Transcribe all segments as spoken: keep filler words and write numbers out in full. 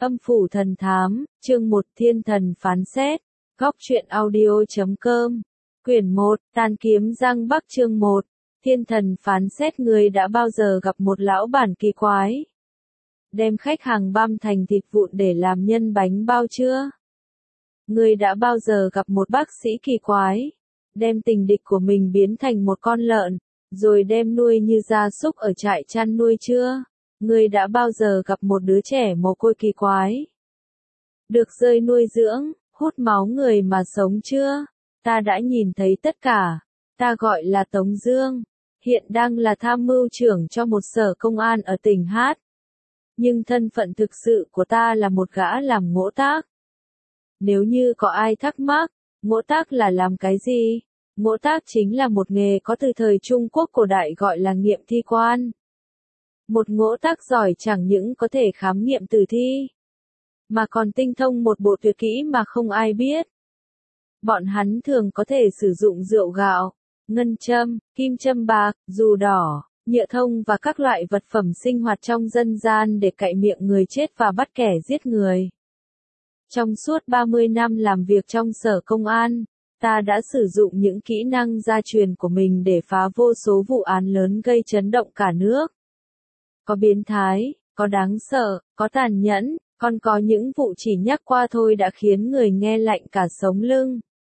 Âm phủ thần thám, chương một Thiên thần phán xét, góc truyện audio.com, quyển một, Tàn kiếm Giang Bắc chương một, Thiên thần phán xét. Ngươi đã bao giờ gặp một lão bản kỳ quái? Đem khách hàng băm thành thịt vụn để làm nhân bánh bao chưa? Ngươi đã bao giờ gặp một bác sĩ kỳ quái? Đem tình địch của mình biến thành một con lợn, rồi đem nuôi như gia súc ở trại chăn nuôi chưa? Ngươi đã bao giờ gặp một đứa trẻ mồ côi kỳ quái? Được rơi nuôi dưỡng, hút máu người mà sống chưa? Ta đã nhìn thấy tất cả. Ta gọi là Tống Dương, hiện đang là tham mưu trưởng cho một sở công an ở tỉnh Hát. Nhưng thân phận thực sự của ta là một gã làm ngỗ tác. Nếu như có ai thắc mắc, ngỗ tác là làm cái gì? Ngỗ tác chính là một nghề có từ thời Trung Quốc cổ đại gọi là nghiệm thi quan. Một ngỗ tác giỏi chẳng những có thể khám nghiệm tử thi, mà còn tinh thông một bộ tuyệt kỹ mà không ai biết. Bọn hắn thường có thể sử dụng rượu gạo, ngân châm, kim châm bạc, dù đỏ, nhựa thông và các loại vật phẩm sinh hoạt trong dân gian để cạy miệng người chết và bắt kẻ giết người. Trong suốt ba mươi năm làm việc trong sở công an, ta đã sử dụng những kỹ năng gia truyền của mình để phá vô số vụ án lớn gây chấn động cả nước. Có biến thái, có đáng sợ, có tàn nhẫn, còn có những vụ chỉ nhắc qua thôi đã khiến người nghe lạnh cả sống lưng.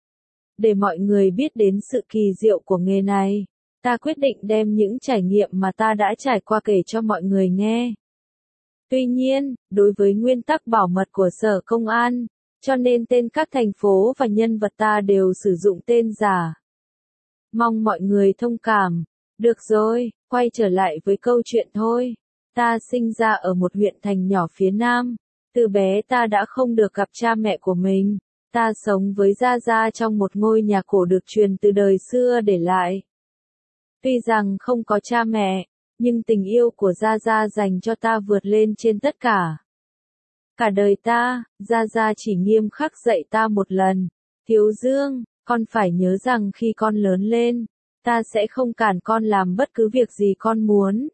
Để mọi người biết đến sự kỳ diệu của nghề này, ta quyết định đem những trải nghiệm mà ta đã trải qua kể cho mọi người nghe. Tuy nhiên, đối với nguyên tắc bảo mật của sở công an, cho nên tên các thành phố và nhân vật ta đều sử dụng tên giả. Mong mọi người thông cảm. Được rồi, quay trở lại với câu chuyện thôi. Ta sinh ra ở một huyện thành nhỏ phía Nam. Từ bé ta đã không được gặp cha mẹ của mình. Ta sống với Gia Gia trong một ngôi nhà cổ được truyền từ đời xưa để lại. Tuy rằng không có cha mẹ, nhưng tình yêu của Gia Gia dành cho ta vượt lên trên tất cả. Cả đời ta, Gia Gia chỉ nghiêm khắc dạy ta một lần. Thiếu Dương, con phải nhớ rằng khi con lớn lên, ta sẽ không cản con làm bất cứ việc gì con muốn.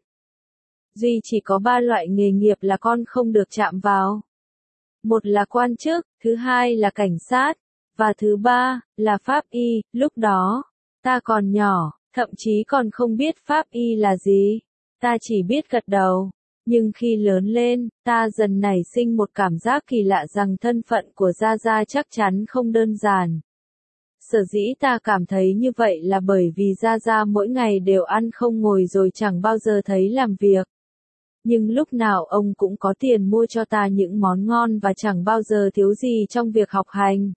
Duy chỉ có ba loại nghề nghiệp là con không được chạm vào. Một là quan chức, thứ hai là cảnh sát, và thứ ba là pháp y. Lúc đó, ta còn nhỏ, thậm chí còn không biết pháp y là gì. Ta chỉ biết gật đầu. Nhưng khi lớn lên, ta dần nảy sinh một cảm giác kỳ lạ rằng thân phận của Gia Gia chắc chắn không đơn giản. Sở dĩ ta cảm thấy như vậy là bởi vì Gia Gia mỗi ngày đều ăn không ngồi rồi chẳng bao giờ thấy làm việc. Nhưng lúc nào ông cũng có tiền mua cho ta những món ngon và chẳng bao giờ thiếu gì trong việc học hành.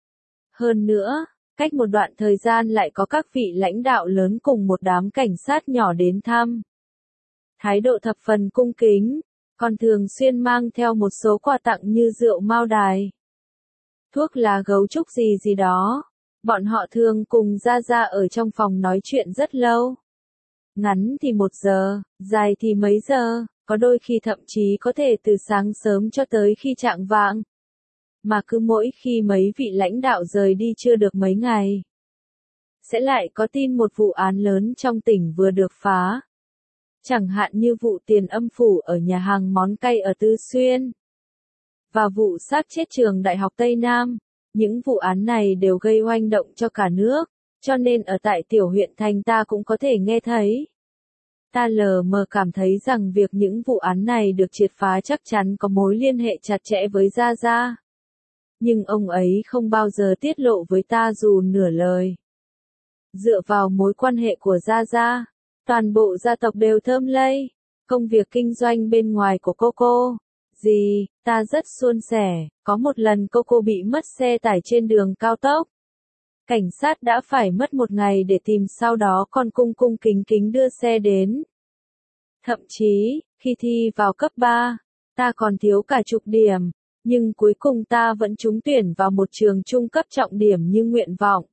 Hơn nữa, cách một đoạn thời gian lại có các vị lãnh đạo lớn cùng một đám cảnh sát nhỏ đến thăm. Thái độ thập phần cung kính, còn thường xuyên mang theo một số quà tặng như rượu mao đài, thuốc lá gấu trúc gì gì đó. Bọn họ thường cùng Gia Gia ở trong phòng nói chuyện rất lâu. Ngắn thì một giờ, dài thì mấy giờ, có đôi khi thậm chí có thể từ sáng sớm cho tới khi chạng vạng. Mà cứ mỗi khi mấy vị lãnh đạo rời đi chưa được mấy ngày, sẽ lại có tin một vụ án lớn trong tỉnh vừa được phá. Chẳng hạn như vụ tiền âm phủ ở nhà hàng món cay ở Tư Xuyên, và vụ sát chết trường Đại học Tây Nam. Những vụ án này đều gây oanh động cho cả nước, cho nên ở tại tiểu huyện thành ta cũng có thể nghe thấy. Ta lờ mờ cảm thấy rằng việc những vụ án này được triệt phá chắc chắn có mối liên hệ chặt chẽ với Gia Gia. Nhưng ông ấy không bao giờ tiết lộ với ta dù nửa lời. Dựa vào mối quan hệ của Gia Gia, toàn bộ gia tộc đều thơm lây. Công việc kinh doanh bên ngoài của cô cô, gì, ta rất suôn sẻ. Có một lần cô cô bị mất xe tải trên đường cao tốc. Cảnh sát đã phải mất một ngày để tìm, sau đó còn cung cung kính kính đưa xe đến. Thậm chí, khi thi vào cấp ba, ta còn thiếu cả chục điểm, nhưng cuối cùng ta vẫn trúng tuyển vào một trường trung cấp trọng điểm như nguyện vọng.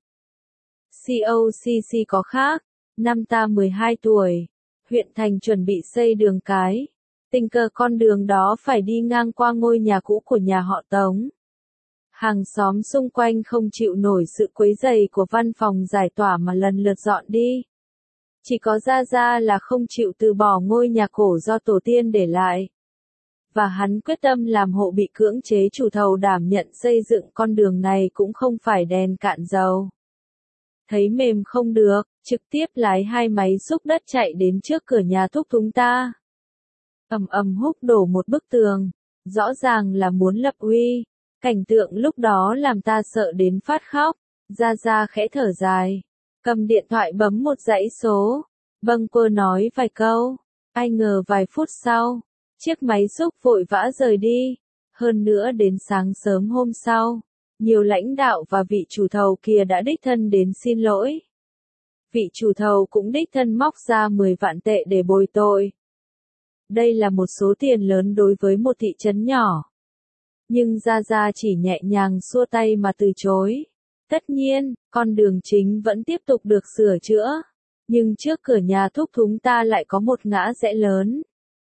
xê o xê xê có khác, năm ta mười hai tuổi, huyện thành chuẩn bị xây đường cái. Tình cờ con đường đó phải đi ngang qua ngôi nhà cũ của nhà họ Tống. Hàng xóm xung quanh không chịu nổi sự quấy rầy của văn phòng giải tỏa mà lần lượt dọn đi. Chỉ có Gia Gia là không chịu từ bỏ ngôi nhà cổ do tổ tiên để lại. và hắn quyết tâm làm hộ bị cưỡng chế chủ thầu đảm nhận xây dựng con đường này cũng không phải đèn cạn dầu. Thấy mềm không được, trực tiếp lái hai máy xúc đất chạy đến trước cửa nhà thúc chúng ta. Ầm ầm húc đổ một bức tường, rõ ràng là muốn lập uy. Cảnh tượng lúc đó làm ta sợ đến phát khóc. Gia Gia khẽ thở dài, cầm điện thoại bấm một dãy số. Bâng quơ nói vài câu, ai ngờ vài phút sau, chiếc máy xúc vội vã rời đi. Hơn nữa đến sáng sớm hôm sau, nhiều lãnh đạo và vị chủ thầu kia đã đích thân đến xin lỗi. Vị chủ thầu cũng đích thân móc ra mười vạn tệ để bồi tội. Đây là một số tiền lớn đối với một thị trấn nhỏ. Nhưng Gia Gia chỉ nhẹ nhàng xua tay mà từ chối. Tất nhiên, con đường chính vẫn tiếp tục được sửa chữa. Nhưng trước cửa nhà thúc chúng ta lại có một ngã rẽ lớn.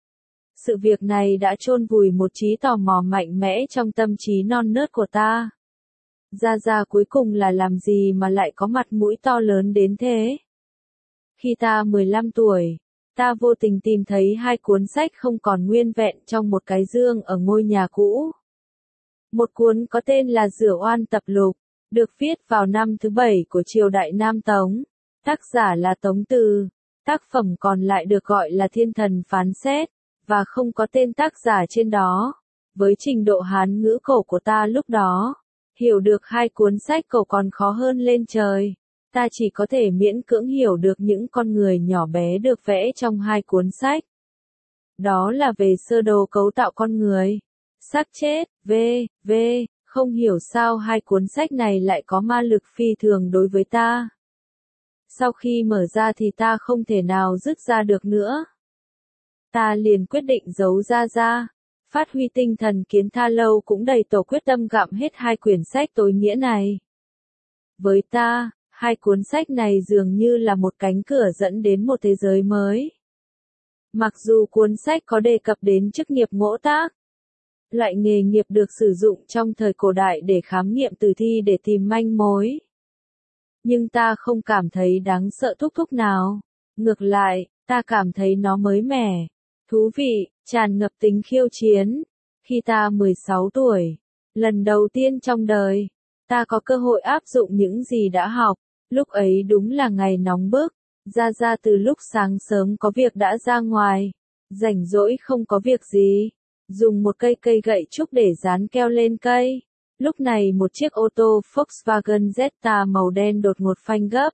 Sự việc này đã chôn vùi một trí tò mò mạnh mẽ trong tâm trí non nớt của ta. Gia Gia cuối cùng là làm gì mà lại có mặt mũi to lớn đến thế? Khi ta mười lăm tuổi, ta vô tình tìm thấy hai cuốn sách không còn nguyên vẹn trong một cái dương ở ngôi nhà cũ. Một cuốn có tên là Rửa Oan Tập Lục, được viết vào năm thứ bảy của triều đại Nam Tống. Tác giả là Tống Từ. Tác phẩm còn lại được gọi là Thiên Thần Phán Xét, và không có tên tác giả trên đó. Với trình độ Hán ngữ cổ của ta lúc đó, hiểu được hai cuốn sách cổ còn khó hơn lên trời. Ta chỉ có thể miễn cưỡng hiểu được những con người nhỏ bé được vẽ trong hai cuốn sách. Đó là về sơ đồ cấu tạo con người, xác chết, vân vân Không hiểu sao hai cuốn sách này lại có ma lực phi thường đối với ta. Sau khi mở ra thì ta không thể nào dứt ra được nữa. Ta liền quyết định giấu Gia Gia. Phát huy tinh thần kiến tha lâu cũng đầy tổ quyết tâm gặm hết hai quyển sách tối nghĩa này. Với ta, hai cuốn sách này dường như là một cánh cửa dẫn đến một thế giới mới. Mặc dù cuốn sách có đề cập đến chức nghiệp ngỗ tác, loại nghề nghiệp được sử dụng trong thời cổ đại để khám nghiệm tử thi để tìm manh mối. Nhưng ta không cảm thấy đáng sợ thúc thúc nào. Ngược lại, ta cảm thấy nó mới mẻ, thú vị, tràn ngập tính khiêu chiến. Khi ta mười sáu tuổi, lần đầu tiên trong đời, ta có cơ hội áp dụng những gì đã học. Lúc ấy đúng là ngày nóng bức. Gia Gia từ lúc sáng sớm có việc đã ra ngoài. Rảnh rỗi không có việc gì, dùng một cây cây gậy trúc để dán keo lên cây. Lúc này một chiếc ô tô Volkswagen Jetta màu đen đột ngột phanh gấp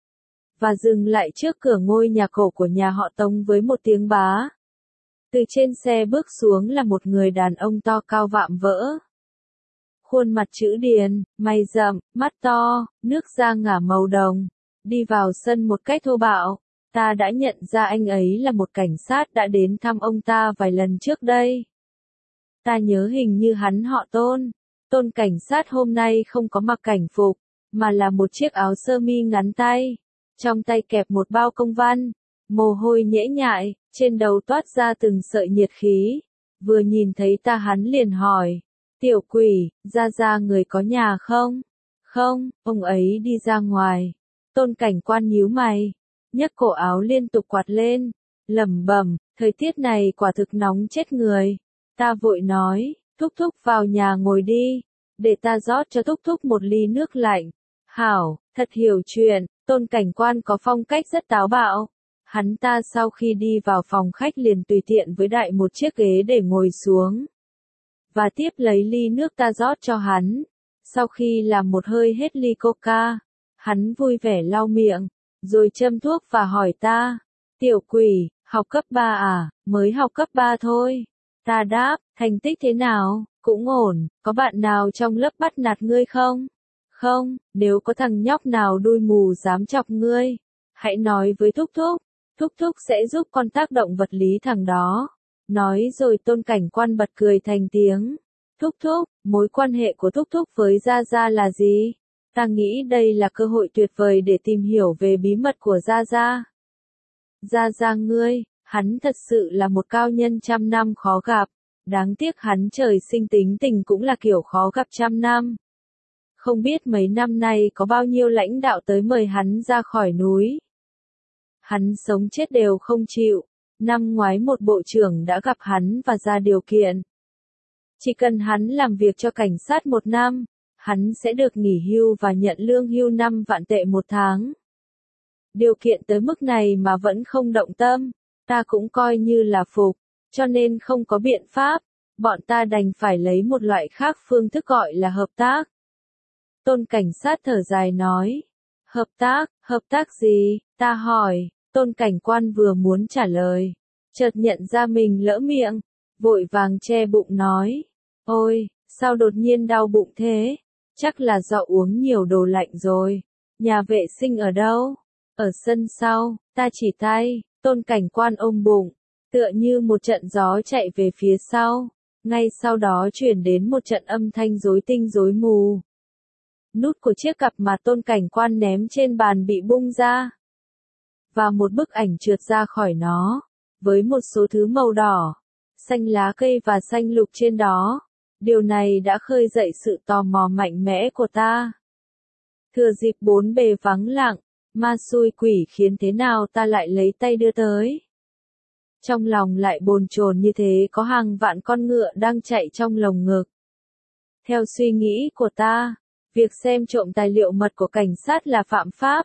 và dừng lại trước cửa ngôi nhà cổ của nhà họ Tống với một tiếng bá. Từ trên xe bước xuống là một người đàn ông to cao vạm vỡ. Khuôn mặt chữ điền, mày rậm, mắt to, nước da ngả màu đồng. Đi vào sân một cách thô bạo. Ta đã nhận ra anh ấy là một cảnh sát đã đến thăm ông ta vài lần trước đây. Ta nhớ hình như hắn họ Tôn. Tôn cảnh sát hôm nay không có mặc cảnh phục, mà là một chiếc áo sơ mi ngắn tay. Trong tay kẹp một bao công văn. Mồ hôi nhễ nhại, trên đầu toát ra từng sợi nhiệt khí. Vừa nhìn thấy ta hắn liền hỏi. Tiểu quỷ, Gia Gia người có nhà không? Không, ông ấy đi ra ngoài. Tôn cảnh quan nhíu mày, nhấc cổ áo liên tục quạt lên, lẩm bẩm, thời tiết này quả thực nóng chết người. Ta vội nói, thúc thúc vào nhà ngồi đi, để ta rót cho thúc thúc một ly nước lạnh. Hảo, thật hiểu chuyện. Tôn cảnh quan có phong cách rất táo bạo. Hắn ta sau khi đi vào phòng khách liền tùy tiện với đại một chiếc ghế để ngồi xuống. Và tiếp lấy ly nước ta rót cho hắn. Sau khi làm một hơi hết ly coca, hắn vui vẻ lau miệng, rồi châm thuốc và hỏi ta. Tiểu quỷ, học cấp ba à? Mới học cấp ba thôi. Ta đáp, thành tích thế nào? Cũng ổn, có bạn nào trong lớp bắt nạt ngươi không? Không, nếu có thằng nhóc nào đuôi mù dám chọc ngươi, hãy nói với thúc thúc, thúc thúc sẽ giúp con tác động vật lý thằng đó. Nói rồi Tôn cảnh quan bật cười thành tiếng. Thúc thúc, mối quan hệ của thúc thúc với Gia Gia là gì? Ta nghĩ đây là cơ hội tuyệt vời để tìm hiểu về bí mật của Gia Gia. Gia Gia ngươi, hắn thật sự là một cao nhân trăm năm khó gặp. Đáng tiếc hắn trời sinh tính tình cũng là kiểu khó gặp trăm năm. Không biết mấy năm nay có bao nhiêu lãnh đạo tới mời hắn ra khỏi núi. Hắn sống chết đều không chịu. Năm ngoái một bộ trưởng đã gặp hắn và ra điều kiện. Chỉ cần hắn làm việc cho cảnh sát một năm, hắn sẽ được nghỉ hưu và nhận lương hưu năm vạn tệ một tháng. Điều kiện tới mức này mà vẫn không động tâm, ta cũng coi như là phục, cho nên không có biện pháp, bọn ta đành phải lấy một loại khác phương thức gọi là hợp tác. Tôn cảnh sát thở dài nói, hợp tác, hợp tác gì, ta hỏi, tôn cảnh quan vừa muốn trả lời, chợt nhận ra mình lỡ miệng, vội vàng che bụng nói, ôi, sao đột nhiên đau bụng thế, chắc là do uống nhiều đồ lạnh rồi, nhà vệ sinh ở đâu? Ở sân sau, ta chỉ tay, tôn cảnh quan ôm bụng, tựa như một trận gió chạy về phía sau, ngay sau đó chuyển đến một trận âm thanh rối tinh rối mù. Nút của chiếc cặp mà tôn cảnh quan ném trên bàn bị bung ra. Và một bức ảnh trượt ra khỏi nó, với một số thứ màu đỏ, xanh lá cây và xanh lục trên đó. Điều này đã khơi dậy sự tò mò mạnh mẽ của ta. Thừa dịp bốn bề vắng lặng, ma xui quỷ khiến thế nào ta lại lấy tay đưa tới. Trong lòng lại bồn chồn như thế có hàng vạn con ngựa đang chạy trong lồng ngực. Theo suy nghĩ của ta, việc xem trộm tài liệu mật của cảnh sát là phạm pháp.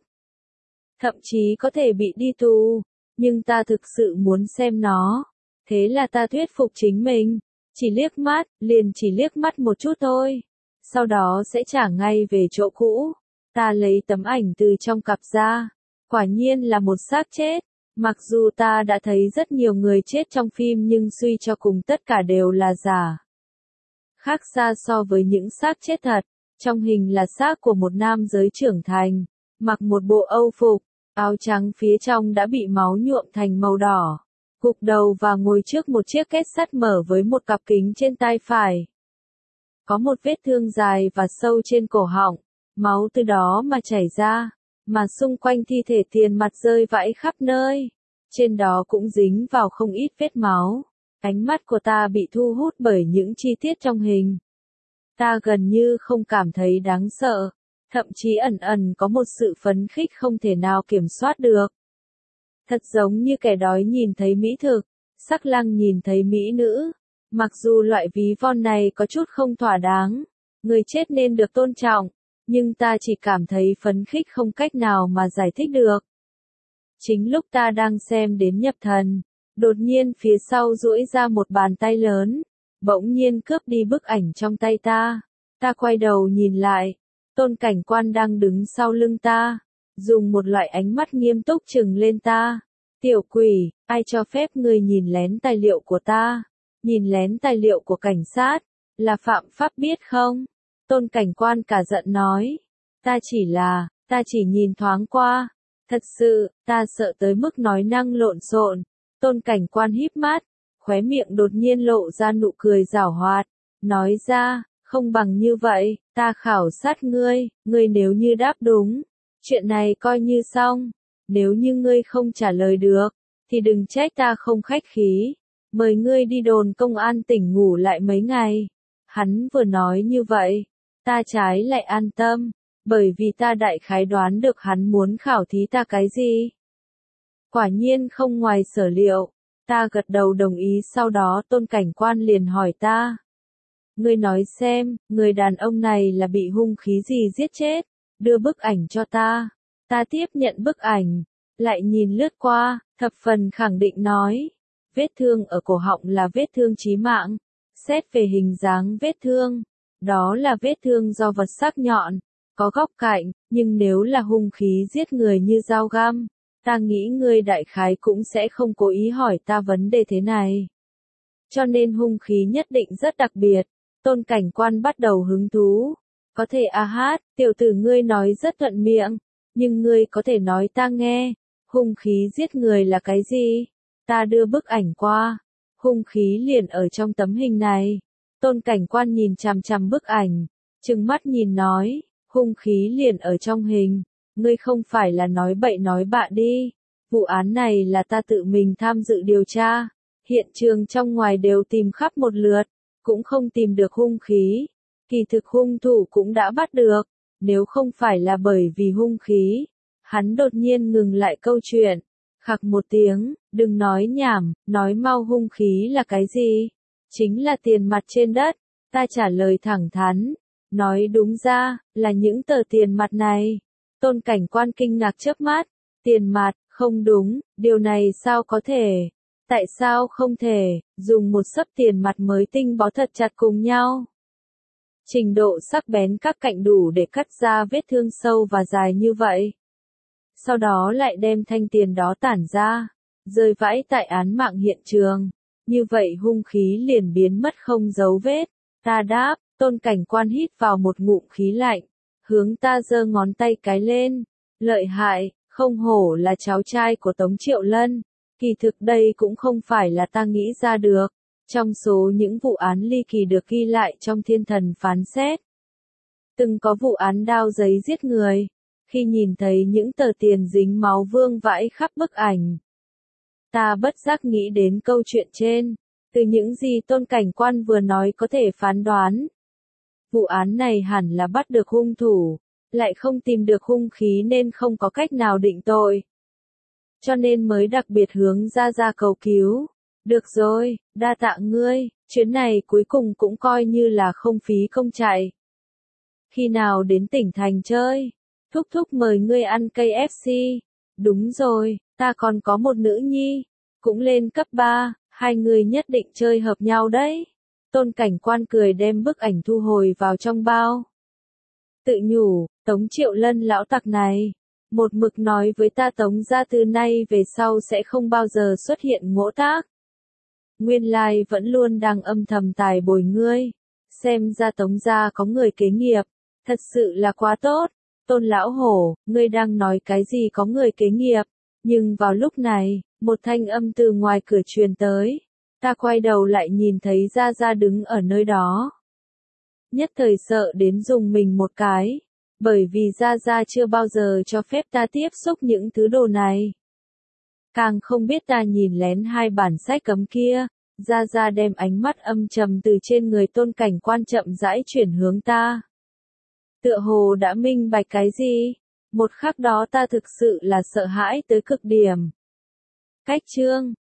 Thậm chí có thể bị đi tù, nhưng ta thực sự muốn xem nó. Thế là ta thuyết phục chính mình, chỉ liếc mắt, liền chỉ liếc mắt một chút thôi. Sau đó sẽ trả ngay về chỗ cũ. Ta lấy tấm ảnh từ trong cặp ra. Quả nhiên là một xác chết. Mặc dù ta đã thấy rất nhiều người chết trong phim nhưng suy cho cùng tất cả đều là giả. Khác xa so với những xác chết thật. Trong hình là xác của một nam giới trưởng thành, mặc một bộ âu phục, áo trắng phía trong đã bị máu nhuộm thành màu đỏ. Gục đầu và ngồi trước một chiếc két sắt mở với một cặp kính trên tay phải. Có một vết thương dài và sâu trên cổ họng, máu từ đó mà chảy ra, mà xung quanh thi thể tiền mặt rơi vãi khắp nơi. Trên đó cũng dính vào không ít vết máu. Ánh mắt của ta bị thu hút bởi những chi tiết trong hình. Ta gần như không cảm thấy đáng sợ, thậm chí ẩn ẩn có một sự phấn khích không thể nào kiểm soát được. Thật giống như kẻ đói nhìn thấy mỹ thực, sắc lang nhìn thấy mỹ nữ. Mặc dù loại ví von này có chút không thỏa đáng, người chết nên được tôn trọng, nhưng ta chỉ cảm thấy phấn khích không cách nào mà giải thích được. Chính lúc ta đang xem đến nhập thần, đột nhiên phía sau duỗi ra một bàn tay lớn, bỗng nhiên cướp đi bức ảnh trong tay ta. Ta quay đầu nhìn lại, tôn cảnh quan đang đứng sau lưng ta, dùng một loại ánh mắt nghiêm túc trừng lên ta. Tiểu quỷ, ai cho phép ngươi nhìn lén tài liệu của ta? Nhìn lén tài liệu của cảnh sát, là phạm pháp biết không? Tôn cảnh quan cả giận nói. Ta chỉ là, ta chỉ nhìn thoáng qua. Thật sự, ta sợ tới mức nói năng lộn xộn. Tôn cảnh quan híp mắt, khóe miệng đột nhiên lộ ra nụ cười giảo hoạt, nói ra, không bằng như vậy, ta khảo sát ngươi, ngươi nếu như đáp đúng, chuyện này coi như xong, nếu như ngươi không trả lời được, thì đừng trách ta không khách khí, mời ngươi đi đồn công an tỉnh ngủ lại mấy ngày. Hắn vừa nói như vậy, ta trái lại an tâm, bởi vì ta đại khái đoán được hắn muốn khảo thí ta cái gì. Quả nhiên không ngoài sở liệu. Ta gật đầu đồng ý, sau đó tôn cảnh quan liền hỏi ta. Ngươi nói xem, người đàn ông này là bị hung khí gì giết chết, đưa bức ảnh cho ta. Ta tiếp nhận bức ảnh, lại nhìn lướt qua, thập phần khẳng định nói. Vết thương ở cổ họng là vết thương chí mạng. Xét về hình dáng vết thương, đó là vết thương do vật sắc nhọn, có góc cạnh, nhưng nếu là hung khí giết người như dao găm, ta nghĩ ngươi đại khái cũng sẽ không cố ý hỏi ta vấn đề thế này. Cho nên hung khí nhất định rất đặc biệt. Tôn cảnh quan bắt đầu hứng thú. Có thể a hát, tiểu tử ngươi nói rất thuận miệng, nhưng ngươi có thể nói ta nghe, hung khí giết người là cái gì? Ta đưa bức ảnh qua, hung khí liền ở trong tấm hình này. Tôn cảnh quan nhìn chằm chằm bức ảnh, trừng mắt nhìn nói, hung khí liền ở trong hình. Ngươi không phải là nói bậy nói bạ đi. Vụ án này là ta tự mình tham dự điều tra. Hiện trường trong ngoài đều tìm khắp một lượt, cũng không tìm được hung khí. Kỳ thực hung thủ cũng đã bắt được. Nếu không phải là bởi vì hung khí, hắn đột nhiên ngừng lại câu chuyện, Khặc một tiếng, đừng nói nhảm, nói mau, hung khí là cái gì? Chính là tiền mặt trên đất, ta trả lời thẳng thắn. Nói đúng ra, là những tờ tiền mặt này. Tôn Cảnh Quan kinh ngạc chớp mắt, tiền mặt, không đúng, điều này sao có thể? Tại sao không thể, dùng một xấp tiền mặt mới tinh bó thật chặt cùng nhau? Trình độ sắc bén các cạnh đủ để cắt ra vết thương sâu và dài như vậy. Sau đó lại đem thanh tiền đó tản ra, rơi vãi tại án mạng hiện trường. Như vậy hung khí liền biến mất không dấu vết. Ta đáp, Tôn Cảnh Quan hít vào một ngụm khí lạnh, hướng ta giơ ngón tay cái lên. Lợi hại, không hổ là cháu trai của Tống Triệu Lân. Kỳ thực đây cũng không phải là ta nghĩ ra được. Trong số những vụ án ly kỳ được ghi lại trong Thiên Thần phán xét, từng có vụ án đao giấy giết người. Khi nhìn thấy những tờ tiền dính máu vương vãi khắp bức ảnh, ta bất giác nghĩ đến câu chuyện trên. Từ những gì Tôn Cảnh Quan vừa nói có thể phán đoán, vụ án này hẳn là bắt được hung thủ, lại không tìm được hung khí nên không có cách nào định tội. Cho nên mới đặc biệt hướng ra ra cầu cứu. Được rồi, đa tạ ngươi, chuyến này cuối cùng cũng coi như là không phí công chạy. Khi nào đến tỉnh thành chơi? Thúc thúc mời ngươi ăn ca ép xê. Đúng rồi, ta còn có một nữ nhi, cũng lên cấp ba, hai người nhất định chơi hợp nhau đấy. Tôn Cảnh Quan cười đem bức ảnh thu hồi vào trong bao. Tự nhủ, Tống Triệu Lân lão tặc này, một mực nói với ta Tống gia từ nay về sau sẽ không bao giờ xuất hiện ngỗ tác. Nguyên lai vẫn luôn đang âm thầm tài bồi ngươi. Xem ra Tống gia có người kế nghiệp, thật sự là quá tốt. Tôn lão hổ, ngươi đang nói cái gì có người kế nghiệp? Nhưng vào lúc này, một thanh âm từ ngoài cửa truyền tới. Ta quay đầu lại nhìn thấy Gia Gia đứng ở nơi đó. Nhất thời sợ đến dùng mình một cái, bởi vì Gia Gia chưa bao giờ cho phép ta tiếp xúc những thứ đồ này. Càng không biết ta nhìn lén hai bản sách cấm kia. Gia Gia đem ánh mắt âm trầm từ trên người Tôn Cảnh Quan chậm rãi chuyển hướng ta. Tựa hồ đã minh bạch cái gì? Một khắc đó ta thực sự là sợ hãi tới cực điểm. Cách chương